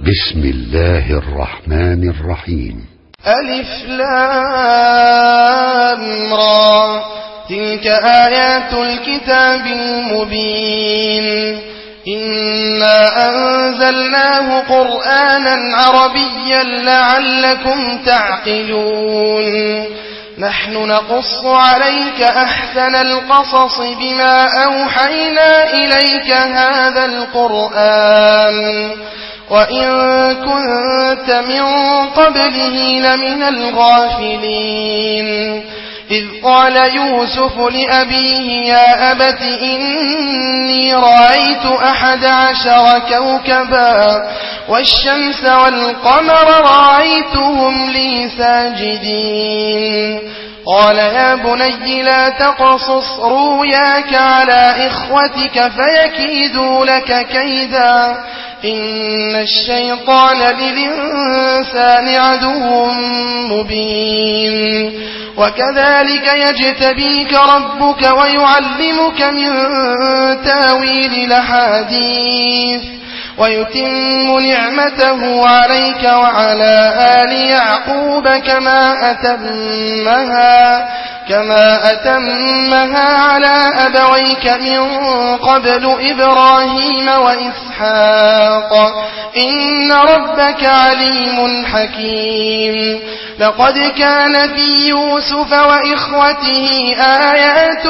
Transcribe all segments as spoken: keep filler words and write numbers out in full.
بسم الله الرحمن الرحيم. ألف لام را، تلك آيات الكتاب المبين. إنا أنزلناه قرآنا عربيا لعلكم تعقلون. نحن نقص عليك أحسن القصص بما أوحينا إليك هذا القرآن وإن كنت من قبله لمن الغافلين. إذ قال يوسف لأبيه يا أبت إني رأيت أحد عشر كوكبا والشمس والقمر رأيتهم لي ساجدين. قال يا بني لا تقصص رؤياك على إخوتك فيكيدوا لك كيدا إن الشيطان للإنسان عدو مبين. وكذلك يجتبيك ربك ويعلمك من تاويل الأحاديث ويتم نعمته عليك وعلى آل يعقوب كما أتمها كما أتمها على أبويك من قبل إبراهيم وإسحاق إن ربك عليم حكيم. لقد كان في يوسف وإخوته آيات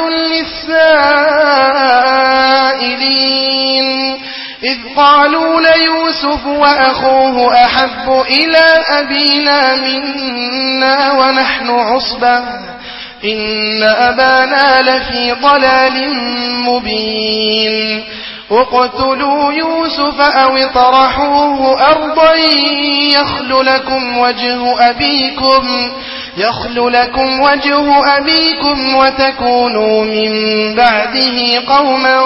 للسائلين إذ قالوا ليوسف وأخوه أحب إلى أبينا منا ونحن عصبة إن أبانا لفي ضلال مبين. اقتلوا يوسف أو اطرحوه أرضا يخل لكم وجه أبيكم يخل لكم وجه أبيكم وتكونوا من بعده قوما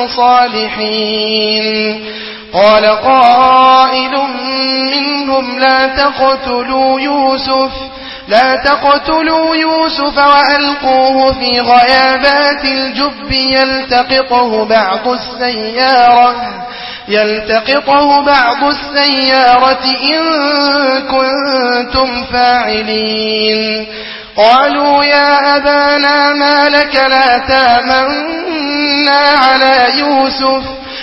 صالحين. قال قائل منهم لا تقتلوا يوسف لا تقتلوا يوسف وألقوه في غيابات الجب يلتقطه بعض السيارة يلتقطه بعض السيارة إن كنتم فاعلين. قالوا يا أبانا ما لك لا تامنا على يوسف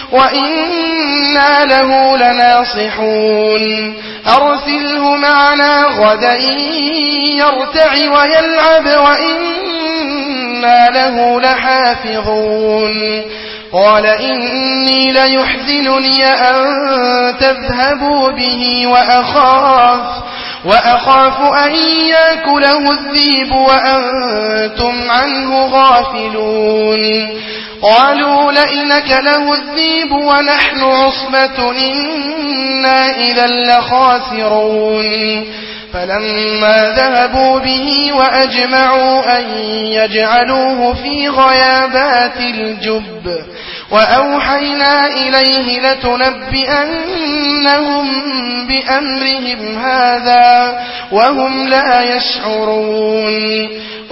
وإنا له لناصحون. أرسله معنا غدا يرتع ويلعب وإنا له لحافظون. قال إني ليحزنني أن تذهبوا به وأخاف وأخاف أن يأكله الذئب وأنتم عنه غافلون. قالوا لئن أكله الذئب ونحن عصبة إنا إذا لخاسرون. فلما ذهبوا به وأجمعوا أن يجعلوه في غيابات الجب وأوحينا إليه لتنبئنهم بأمرهم هذا وهم لا يشعرون.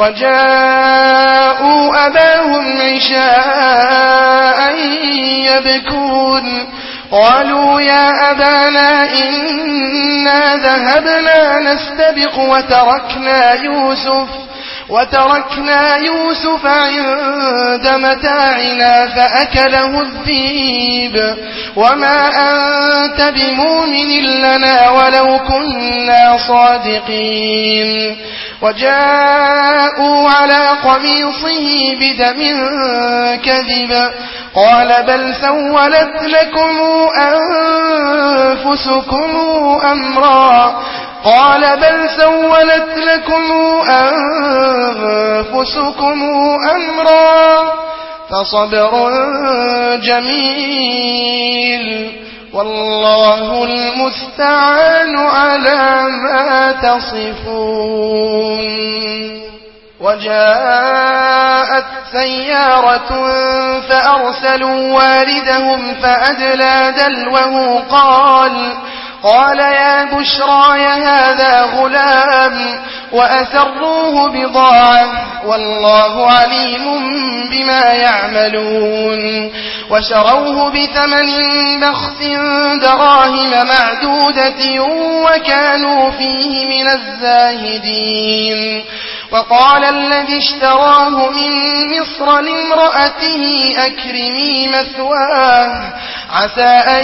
وجاءوا أباهم عشاء يبكون. قالوا يا أبانا إنا ذهبنا نستبق وتركنا يوسف وتركنا يوسف عند متاعنا فأكله الذئب وما أنت بمؤمن لنا ولو كنا صادقين. وجاءوا على قميصه بدم كذب قال بل سولت لكم أنفسكم أمرا قال بل سولت لكم أنفسكم أمرا فصبر جميل والله المستعان على ما تصفون. وجاءت سيارة فأرسلوا واردهم فأدلى دلوه قال قال يا بشراي هذا غلام وأسروه بضاعة والله عليم بما يعملون وشروه بثمن بخس دراهم معدودة وكانوا فيه من الزاهدين وقال الذي اشتراه من مصر لامرأته أكرمي مثواه عسى أن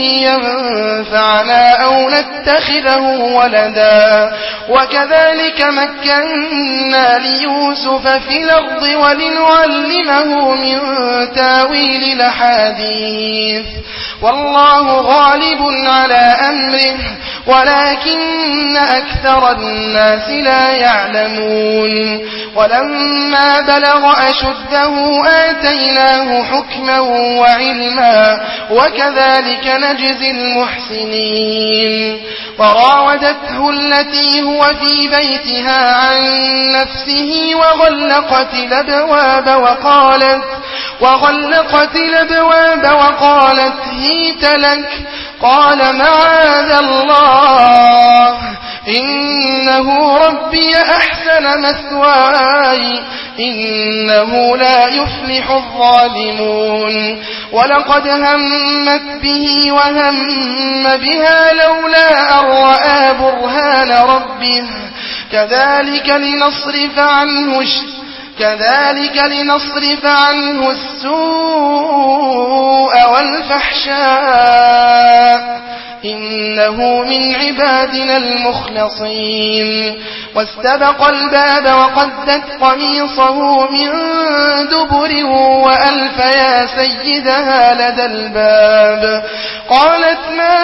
ينفعنا أو نتخذه ولدا وكذلك مكنا ليوسف في الأرض ولنعلمه من تاويل الأحاديث والله غالب على أمره ولكن أكثر الناس لا يعلمون ولما بلغ أشده آتيناه حكما وعلما وكذلك نجزي المحسنين وراودته التي هو في بيتها عن نفسه وغلقت الأبواب وقالت وغلقت الأبواب وقالت هيت لك قال معاذ الله إنه ربي أحسن مثواي إنه لا يفلح الظالمون ولقد همت به وهم بها لولا أن رأى برهان ربه كذلك لنصرف عنه كذلك لنصرف عنه السوء والفحشاء إنه من عبادنا المخلصين واستبق الباب وقدت قميصه من دبر وألف يا سيدها لدى الباب قالت ما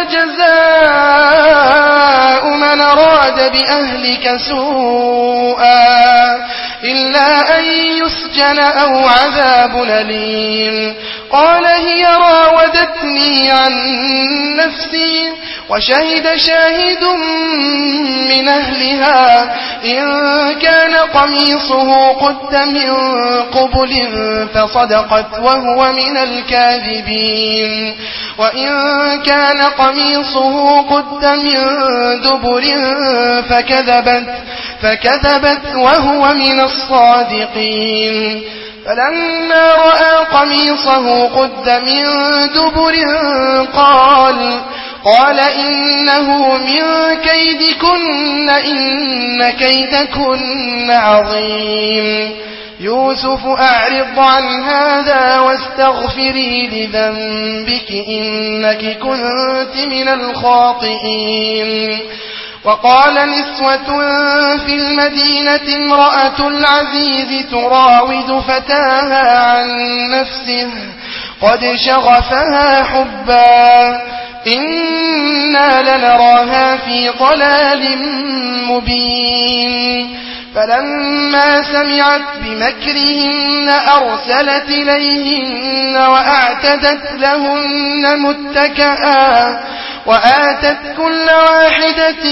جزاء من أراد بأهلك سوءا إلا أن يسجن أو عذاب أليم قال هي راودتني عن نفسي وشهد شاهد من أهلها إن كان قميصه قد من قبل فصدقت وهو من الكاذبين وإن كان قميصه قد من دبر فكذبت فكذبت وهو من الصادقين فلما رأى قميصه قد من دبر قال قال إنه من كيدكن إن كيدكن عظيم يوسف أعرض عن هذا واستغفري لذنبك إنك كنت من الخاطئين وقال نسوة في المدينة امرأة العزيز تراود فتاها عن نفسه قد شغفها حبا إنا لنراها في ضلال مبين فلما سمعت بمكرهن أرسلت إليهن وأعتدت لهن متكئا وآتت كل واحدة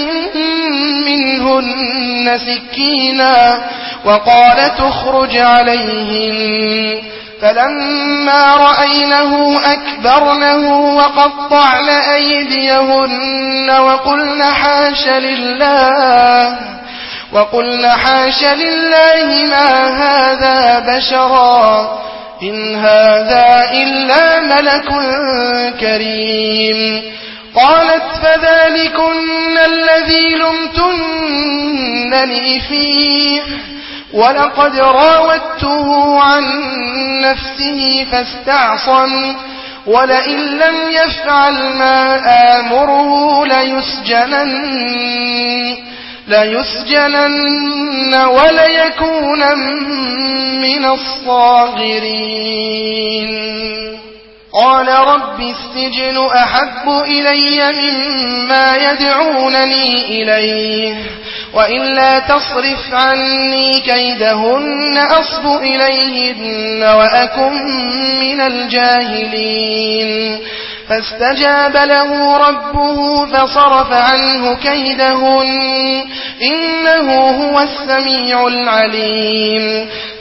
منهن سكينا وقالت اخرج عليهن فلما رأينه أكبرنه وقطعن أيديهن وقلن حاش لله وقلن حاش لله ما هذا بشرا إن هذا إلا ملك كريم قالت فذلكن الذي لمتنني فيه ولقد راودته عن نفسه فاستعصم ولئن لم يفعل ما آمره ليسجنن ليسجنن وليكون من الصاغرين قال رب السجن أحب إلي مما يدعونني إليه وإلا تصرف عني كيدهن أصب إليهن وأكن من الجاهلين فاستجاب له ربه فصرف عنه كيدهن إنه هو السميع العليم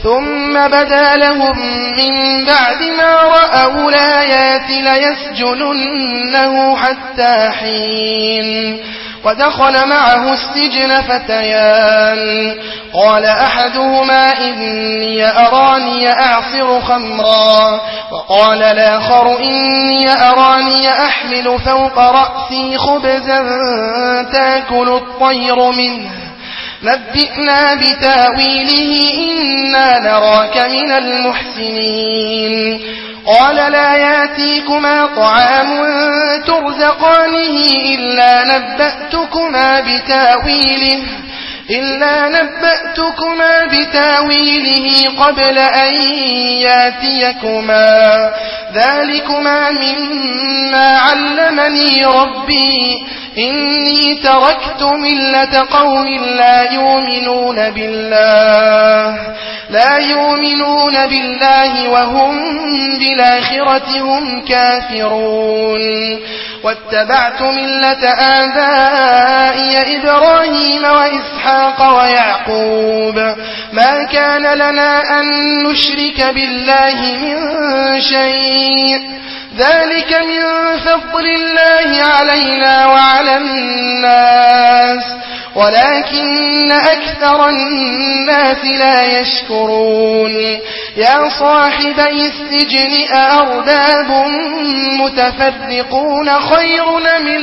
ثم بدا لهم من بعد ما رأوا الآيات ليسجننه حتى حين ودخل معه السجن فتيان قال أحدهما إني أراني أعصر خمرا وقال الآخر إني أراني أحمل فوق رأسي خبزا تأكل الطير منه نبئنا بتاويله إنا نراك من المحسنين قال لا ياتيكما طعام ترزقانه إلا نبأتكما بتاويله إلا نبأتكما بتاويله قبل أن ياتيكما ذلكما مما علمني ربي إني تركت ملة قوم لا يؤمنون بالله لا يؤمنون بالله وهم بالآخرة هم كافرون واتبعت ملة آبائي إبراهيم وإسحاق ويعقوب ما كان لنا أن نشرك بالله من شيء ذلك من فضل الله علينا وعلى الناس ولكن أكثر الناس لا يشكرون يا صاحبي السجن أأرباب متفرقون خير من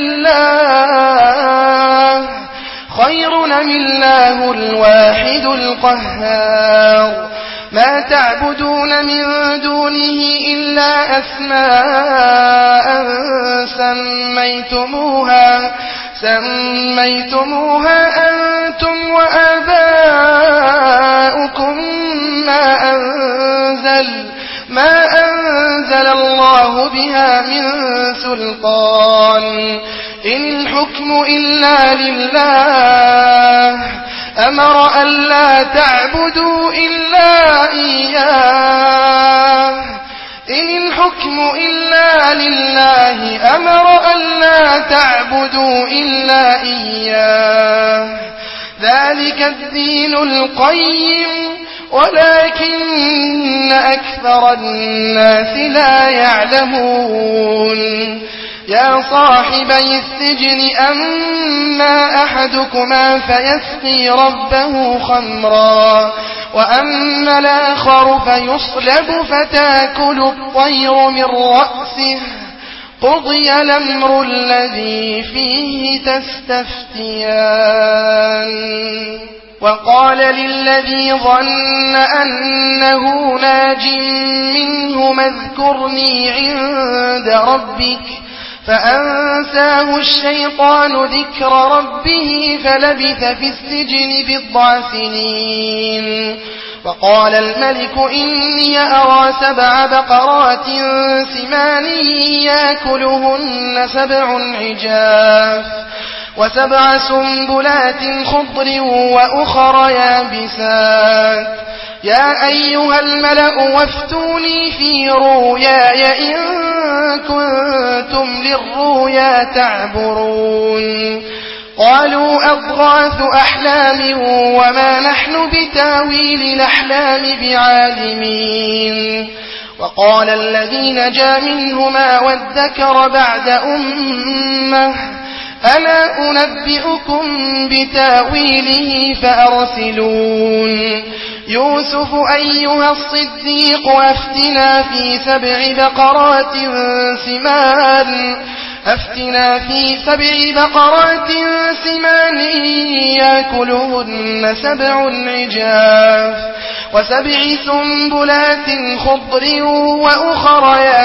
الله خير من الله الواحد القهار ما تعبدون من دونه إلا أسماء سميتموها سميتموها أنتم وآباؤكم ما أنزل ما أنزل الله بها من سلطان إن الحكم إلا لله أمر ألا تعبدوا إلا إياه إن الحكم إلا لله أمر ألا تعبدوا إلا إياه ذلك الدين القيم ولكن أكثر الناس لا يعلمون يا صاحبي السجن أما أحدكما فيسقي ربه خمرا وأما الآخر فيصلب فتاكل الطير من رأسه قضي الأمر الذي فيه تستفتيان وقال للذي ظن أنه ناج منه اذكرني عند ربك فأنساه الشيطان ذكر ربه فلبث في السجن بضع سنين وقال الملك إني أرى سبع بقرات سمان يأكلهن سبع عجاف وسبع سنبلات خضر وأخر يابسات يا أيها الملأ وافتوني في رؤياي إن كنتم للرؤيا تعبرون قالوا أضغاث أحلام وما نحن بتاويل الأحلام بعالمين وقال الذي نجا منهما وادكر بعد أمة ألا أنبئكم بتاويله فأرسلون يوسف أيها الصديق أفتنا في سبع بقرات سمان أفتنا في سبع بقرات سمان يأكلهن سبع عجاف وسبع سنبلات خضر وأخر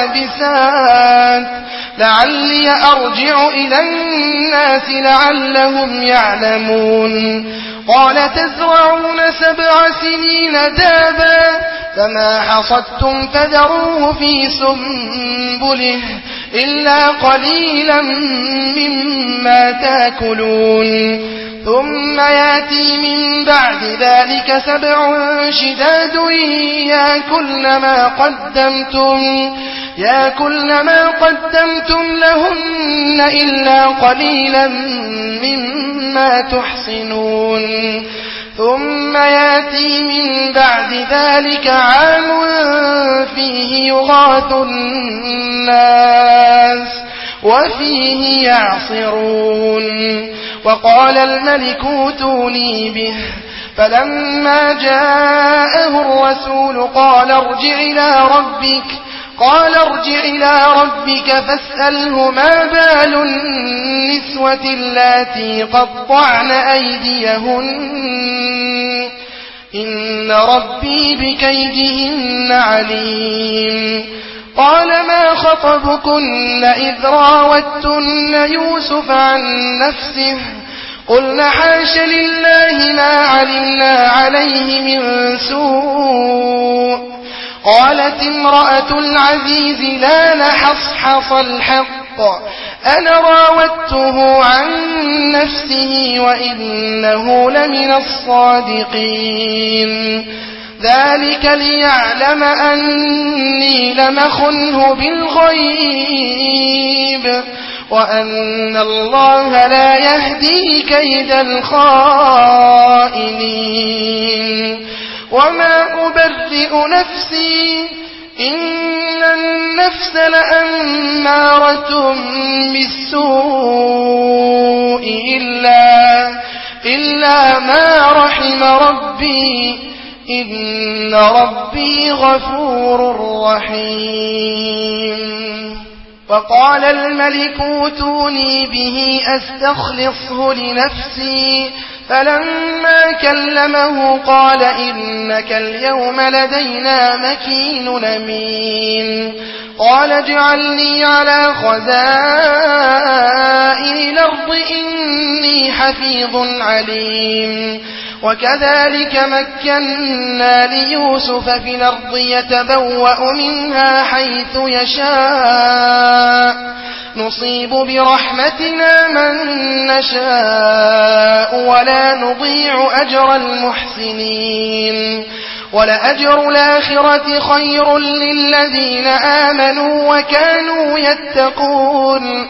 يابسات لعلي أرجع إلى الناس لعلهم يعلمون قال تزرعون سبع سنين دابا فما حصدتم فذروه في سنبله إلا قليلا مما تأكلون ثم يأتي من بعد ذلك سبع شداد يأكلن ما قدمتم يأكلن ما قدمتم لهن إلا قليلا مما تحصنون ثم ياتي من بعد ذلك عام فيه يغاث الناس وفيه يعصرون. وقال الملك اوتوني به، فلما جاءه الرسول قال ارجع إلى ربك قال ارجع إلى ربك فاسأله ما بال النسوة اللاتي قطعن أيديهن إن ربي بكيدهن عليم. قال ما خطبكن إذ راوتن يوسف عن نفسه قلنا حاش لله ما علمنا عليه من سوء. قالت امرأة العزيز لا نحصحص الحق أنا راودته عن نفسه وإنه لمن الصادقين. ذلك ليعلم أني لم أخنه بالغيب وأن الله لا يهدي كيد الخائنين. وما أبرئ نفسي إن النفس لأمارة بالسوء إلا, إلا ما رحم ربي إن ربي غفور رحيم. وقال الملك اوتوني به أستخلصه لنفسي فلما كلمه قال إنك اليوم لدينا مكين أمين. قال اجعلني على خزائن الأرض إني حفيظ عليم. وكذلك مكنا ليوسف في الأرض يتبوأ منها حيث يشاء نصيب برحمتنا من نشاء ولا نضيع أجر المحسنين. ولأجر الآخرة خير للذين آمنوا وكانوا يتقون.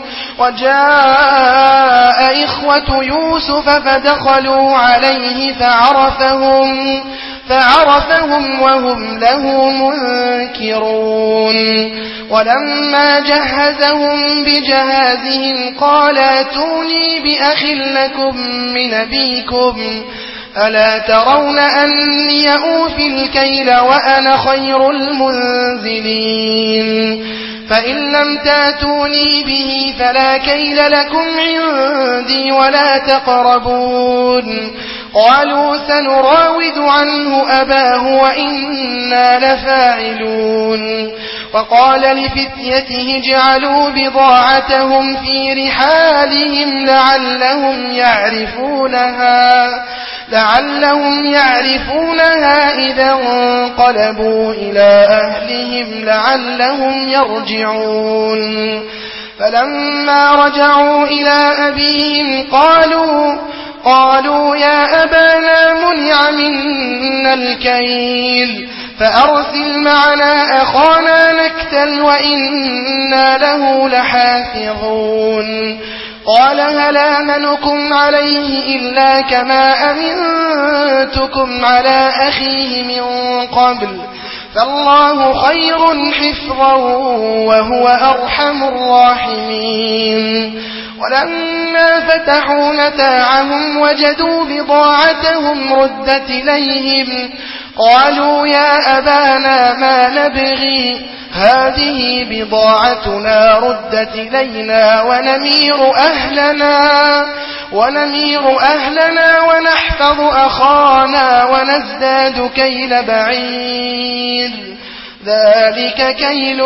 وجاء إخوة يوسف فدخلوا عليه فعرفهم فعرفهم وهم له منكرون. ولما جهزهم بجهازهم قال اتوني بأخ لكم من أبيكم ألا ترون أني أوفي الكيل وأنا خير المنزلين. فإن لم تاتوني به فلا كيل لكم عندي ولا تقربون. قالوا سنراود عنه أباه وإنا لفاعلون. وقال لفتيته اجعلوا بضاعتهم في رحالهم لعلهم يعرفونها لعلهم يعرفونها إذا انقلبوا إلى أهلهم لعلهم يرجعون. فلما رجعوا إلى أبيهم قالوا قالوا يا أبانا منع منا الكيل فأرسل معنا أخانا نكتل وإنا له لحافظون. قال هل آمنكم عليه إلا كما أمنتكم على أخيه من قبل فالله خير حفظا وهو أرحم الراحمين. ولما فتحوا متاعهم وجدوا بضاعتهم ردت إليهم قالوا يا أبانا ما نبغي هذه بضاعتنا ردت إلينا ونمير أهلنا ونمير أهلنا ونحفظ أخانا ونزداد كيل بعير ذلك كيل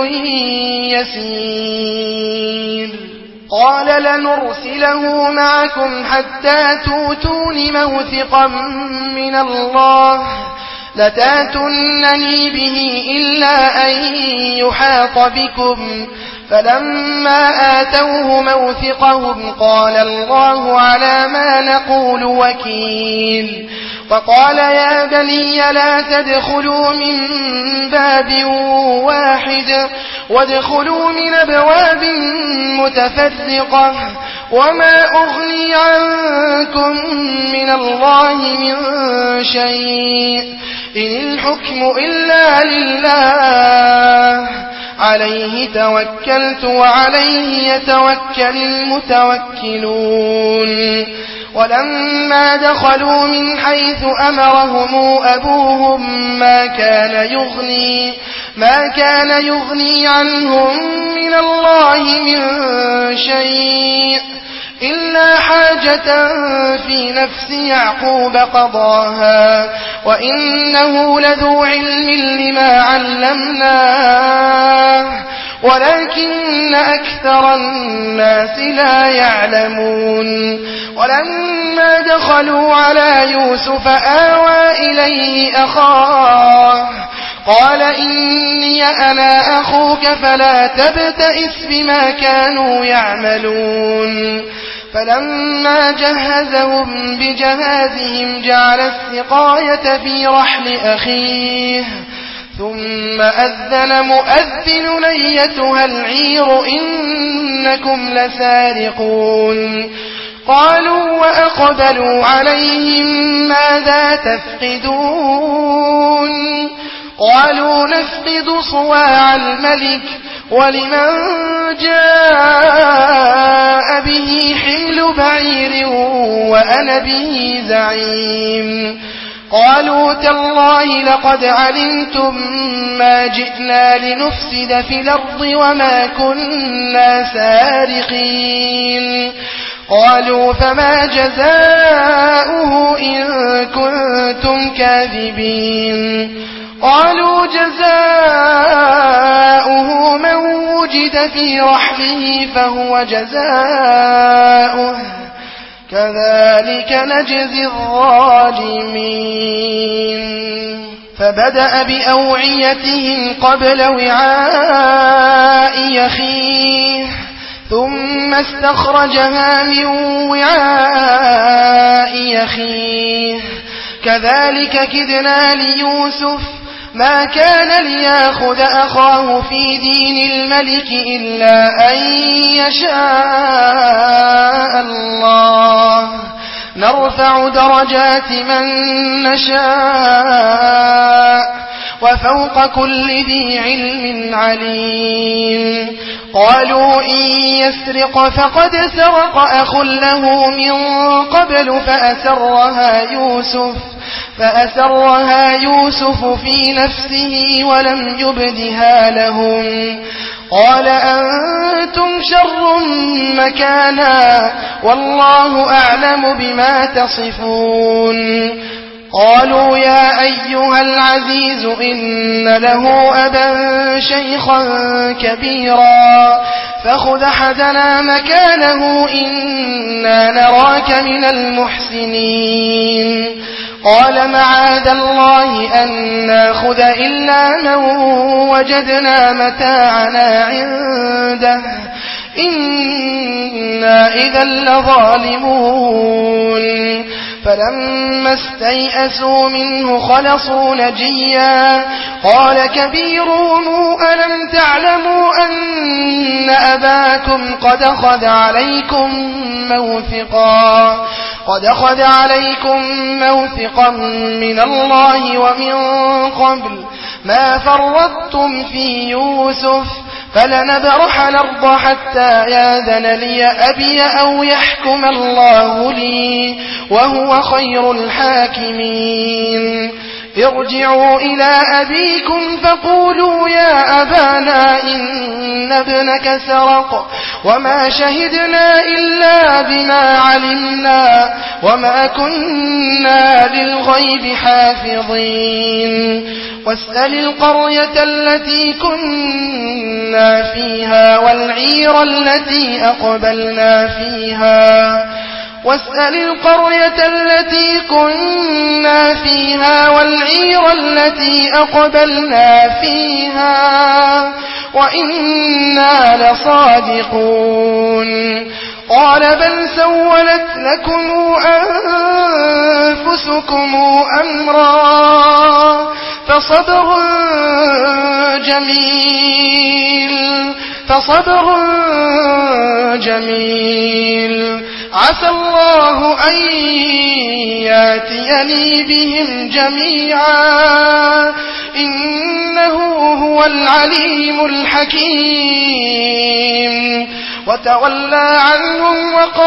يسير. قال لنرسله معكم حتى توتون موثقا من الله لتاتونني به إلا أن يحاط بكم. فلما آتوه موثقهم قال الله على ما نقول وكيل. وقال يا بني لا تدخلوا من باب واحد وادخلوا من أبواب متفرقة وما أغني عنكم من الله من شيء إن الحكم إلا لله عليه توكلت وعليه يتوكل المتوكلون. ولما دخلوا من حيث أمرهم أبوهم ما كان يغني ما كان يغني عنهم من الله من شيء إلا حاجة في نفس يعقوب قضاها وإنه لذو علم لما علمناه ولكن أكثر الناس لا يعلمون. ولما دخلوا على يوسف آوى إليه أخاه قال إني أنا أخوك فلا تبتئس بما كانوا يعملون. فلما جهزهم بجهازهم جعل السقاية في رحل أخيه ثم أذن مؤذن أيتها العير إنكم لسارقون. قالوا وأقبلوا عليهم ماذا تفقدون قالوا نفقد صواع الملك ولمن جاء به حمل بعير وأنا به زعيم. قالوا تالله لقد علمتم ما جئنا لنفسد في الأرض وما كنا سارقين. قالوا فما جزاؤه إن كنتم كاذبين. قالوا جزاؤه من وجد في رحله فهو جزاؤه كذلك نجزي الظالمين. فبدأ بأوعيتهم قبل وعاء أخيه ثم استخرجها من وعاء أخيه كذلك كدنا ليوسف ما كان ليأخذ أخاه في دين الملك إلا أن يشاء الله نرفع درجات من نشاء وفوق كل ذي علم عليم. قالوا إن يسرق فقد سرق أخ له من قبل فأسرها يوسف فأسرها يوسف في نفسه ولم يبدها لهم. قال أنتم شر مكانا والله أعلم بما تصفون. قالوا يا أيها العزيز إن له أبا شيخا كبيرا فخذ أحدنا مكانه إنا نراك من المحسنين. قال معاذ الله أن ناخذ إلا من وجدنا متاعنا عنده إنا إذا لظالمون. فلما استيئسوا منه خلصوا نجيا قال كبيرهم ألم تعلموا أن أباكم قد أخذ عليكم موثقا قد أخذ عليكم موثقا من الله ومن قبل ما فرطتم في يوسف فلنبرح الأرض حتى ياذن لي أبي أو يحكم الله لي وهو خير الحاكمين. ارجعوا إلى أبيكم فقولوا يا أبانا إن ابنك سرق وما شهدنا إلا بما علمنا وما كنا للغيب حافظين. واسأل القرية التي كنا فيها والعير التي أقبلنا فيها واسأل القرية التي كنا فيها والعير التي أقبلنا فيها وإنا لصادقون. قال بل سولت لكم أنفسكم يسوسكم أمرا فصبر جميل فصبر جميل عسى الله أن ياتيني بهم جميعا إنه هو العليم الحكيم وتولى عنهم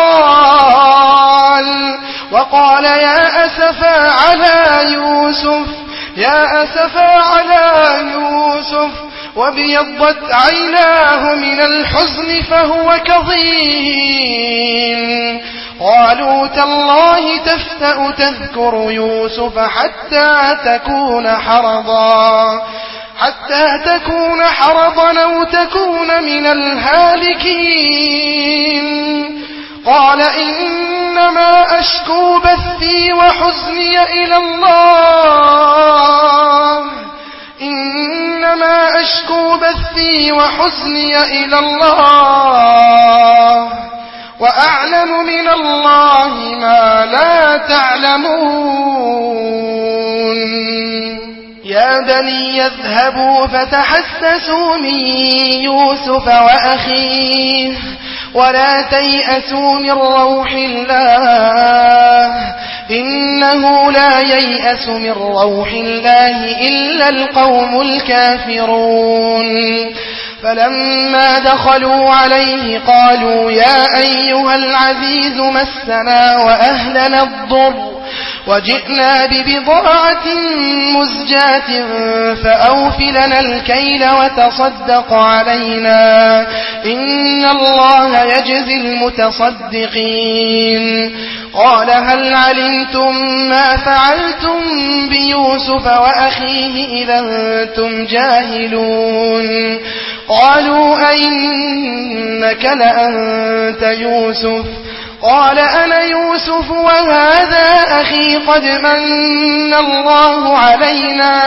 وقال وقال يا أسفا على يوسف يا أسفا على يوسف وابيضت عيناه من الحزن فهو كظيم قالوا تالله تفتأ تذكر يوسف حتى تكون حرضا حتى تكون حرضا أو تكون من الهالكين قال إنما أشكو بثي وحزني إلى الله إنما أشكو بثي وحزني إلى الله وأعلم من الله ما لا تعلمون يا بني يذهبوا فتحسسوا من يوسف وأخيه ولا تيأسوا من روح الله إنه لا ييأس من روح الله إلا القوم الكافرون فلما دخلوا عليه قالوا يا أيها العزيز مسنا وأهلنا الضر وجئنا ببضاعة مزجاة فأوف لنا الكيل وتصدق علينا إن الله يجزي المتصدقين قال هل علمتم ما فعلتم بيوسف وأخيه إذا أنتم جاهلون قالوا أئنك لأنت يوسف قال أنا يوسف وهذا أخي قد من الله علينا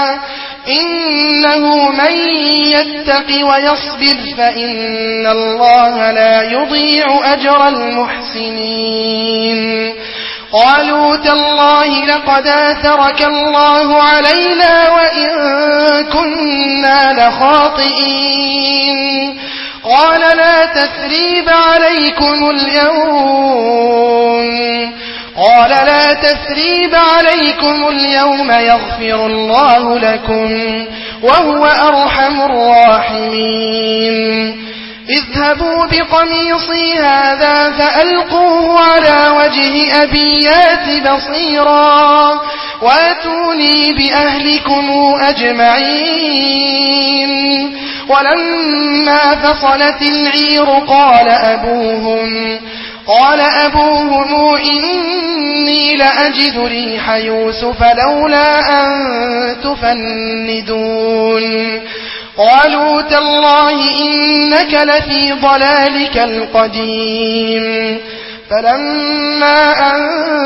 إنه من يتق ويصبر فإن الله لا يضيع أجر المحسنين قالوا تالله لقد آثرك الله علينا وإن كنا لخاطئين قال لا تثريب عليكم اليوم قال لا تثريب عليكم اليوم يغفر الله لكم وهو أرحم الراحمين اذهبوا بقميصي هذا فألقوه على وجه أبي يات بصيرا واتوني بأهلكم أجمعين ولما فصلت العير قال أبوهم قال أبوهم إني لأجد ريح يوسف لولا أن تفندون قالوا تالله إنك لفي ضلالك القديم فلما أن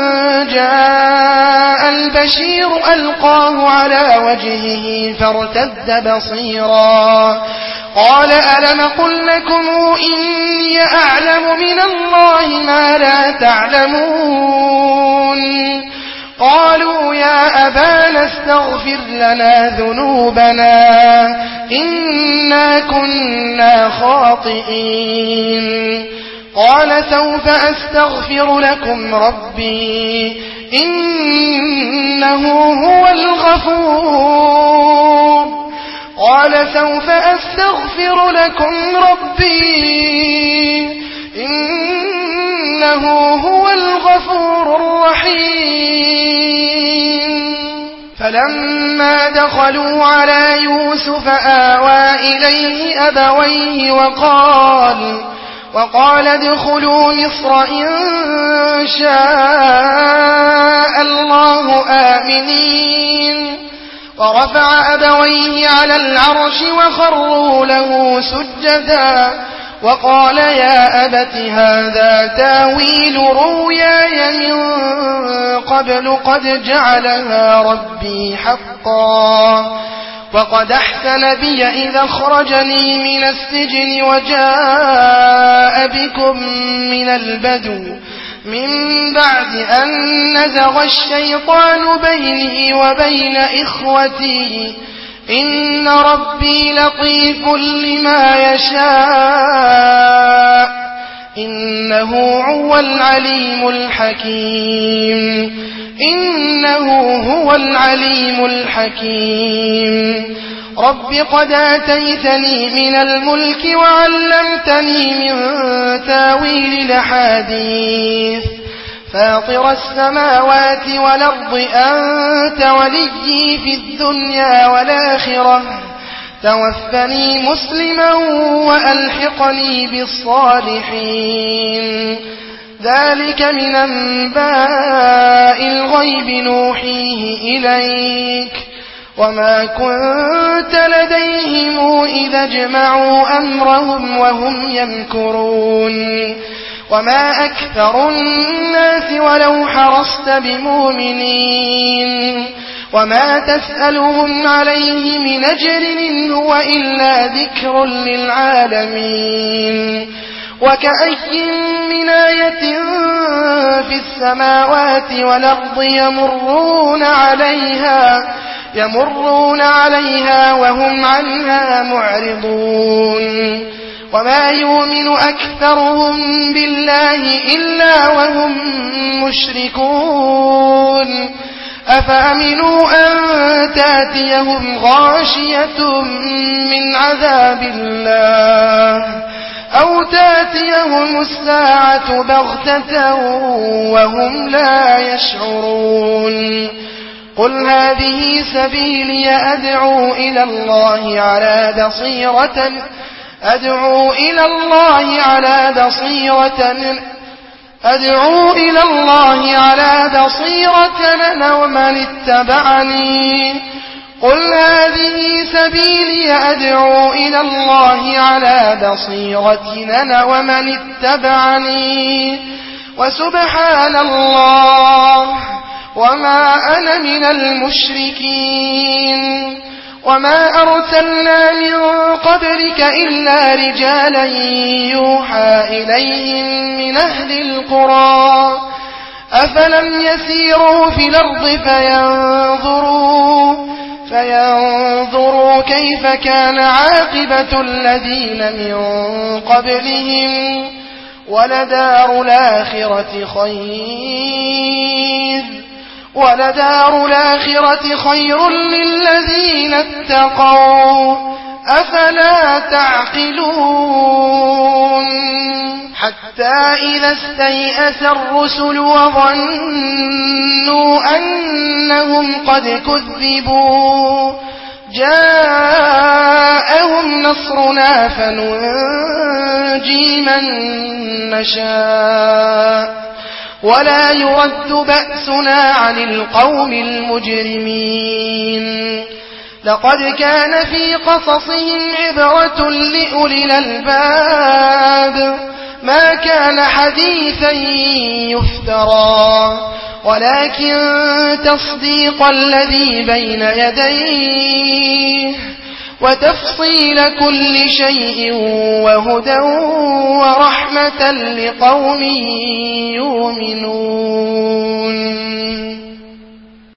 جاء البشير ألقاه على وجهه فارتد بصيرا قال ألم قل لكم إني أعلم من الله ما لا تعلمون قالوا يا أبانا استغفر لنا ذنوبنا إنا كنا خاطئين قال سوف أستغفر لكم ربي إنه هو الغفور قال سوف أستغفر لكم ربي إنه هو الغفور الرحيم فلما دخلوا على يوسف آوى إليه أبويه وقال وقال ادخلوا مصر إن شاء الله آمنين ورفع أبويه على العرش وخروا له سجدا وقال يا أبت هذا تاويل رؤياي من قبل قد جعلها ربي حقا وقد أحسن بي إذا أخرجني من السجن وجاء بكم من البدو من بعد أن نزغ الشيطان بيني وبين إخوتي إن ربي لطيف لما يشاء إنه هو العليم الحكيم إنه هو العليم الحكيم رب قد آتيتني من الملك وعلمتني من تاويل الأحاديث فاطر السماوات والأرض أنت وليي في الدنيا والآخرة توفني مسلما وألحقني بالصالحين ذلك من أنباء الغيب نوحيه إليك وما كنت لديهم إذا اجمعوا أمرهم وهم يمكرون وما أكثر الناس ولو حرصت بمؤمنين وما تسألهم عليه من أجر إن هو إلا ذكر للعالمين وكأي من آية في السماوات والأرض يمرون عليها يمرون عليها وهم عنها معرضون وما يؤمن أكثرهم بالله إلا وهم مشركون أفأمنوا أن تأتيهم غاشية من عذاب الله أو تأتيهم الساعة بغتة وهم لا يشعرون قل هذه سبيلي أدعو إلى الله على بصيرة أدعو إلى الله على بصيرة أدعو إلى الله على بصيرة أنا ومن اتبعني قل هذه سبيلي أدعو إلى الله على بصيرة أنا ومن اتبعني وسبحان الله وما أنا من المشركين وما أرسلنا من قبلك إلا رجالا يوحى إليهم من أهل القرى أفلم يسيروا في الأرض فينظروا فينظروا كيف كان عاقبة الذين من قبلهم ولدار الآخرة خير ولدار الآخرة خير للذين اتقوا أفلا تعقلون حتى إذا استيأس الرسل وظنوا أنهم قد كذبوا جاءهم نصرنا فننجي من نشاء ولا يرد بأسنا عن القوم المجرمين لقد كان في قصصهم عبرة لأولي الألباب ما كان حديثا يفترى ولكن تصديق الذي بين يديه وتفصيل كل شيء وهدى ورحمة لقوم يؤمنون